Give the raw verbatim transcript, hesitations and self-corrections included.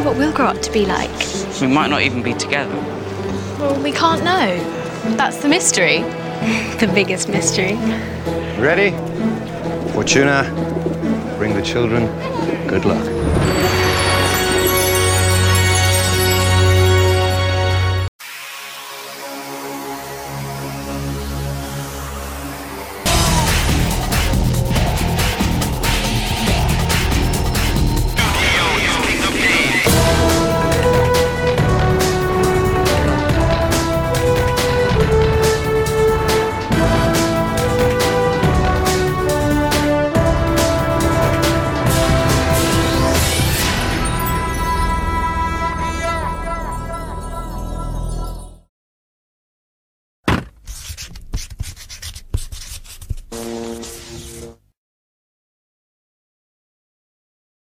what we'll grow up to be like. We might not even be together. Well, we can't know. That's the mystery. The biggest mystery. Ready? Fortuna, bring the children. Good luck.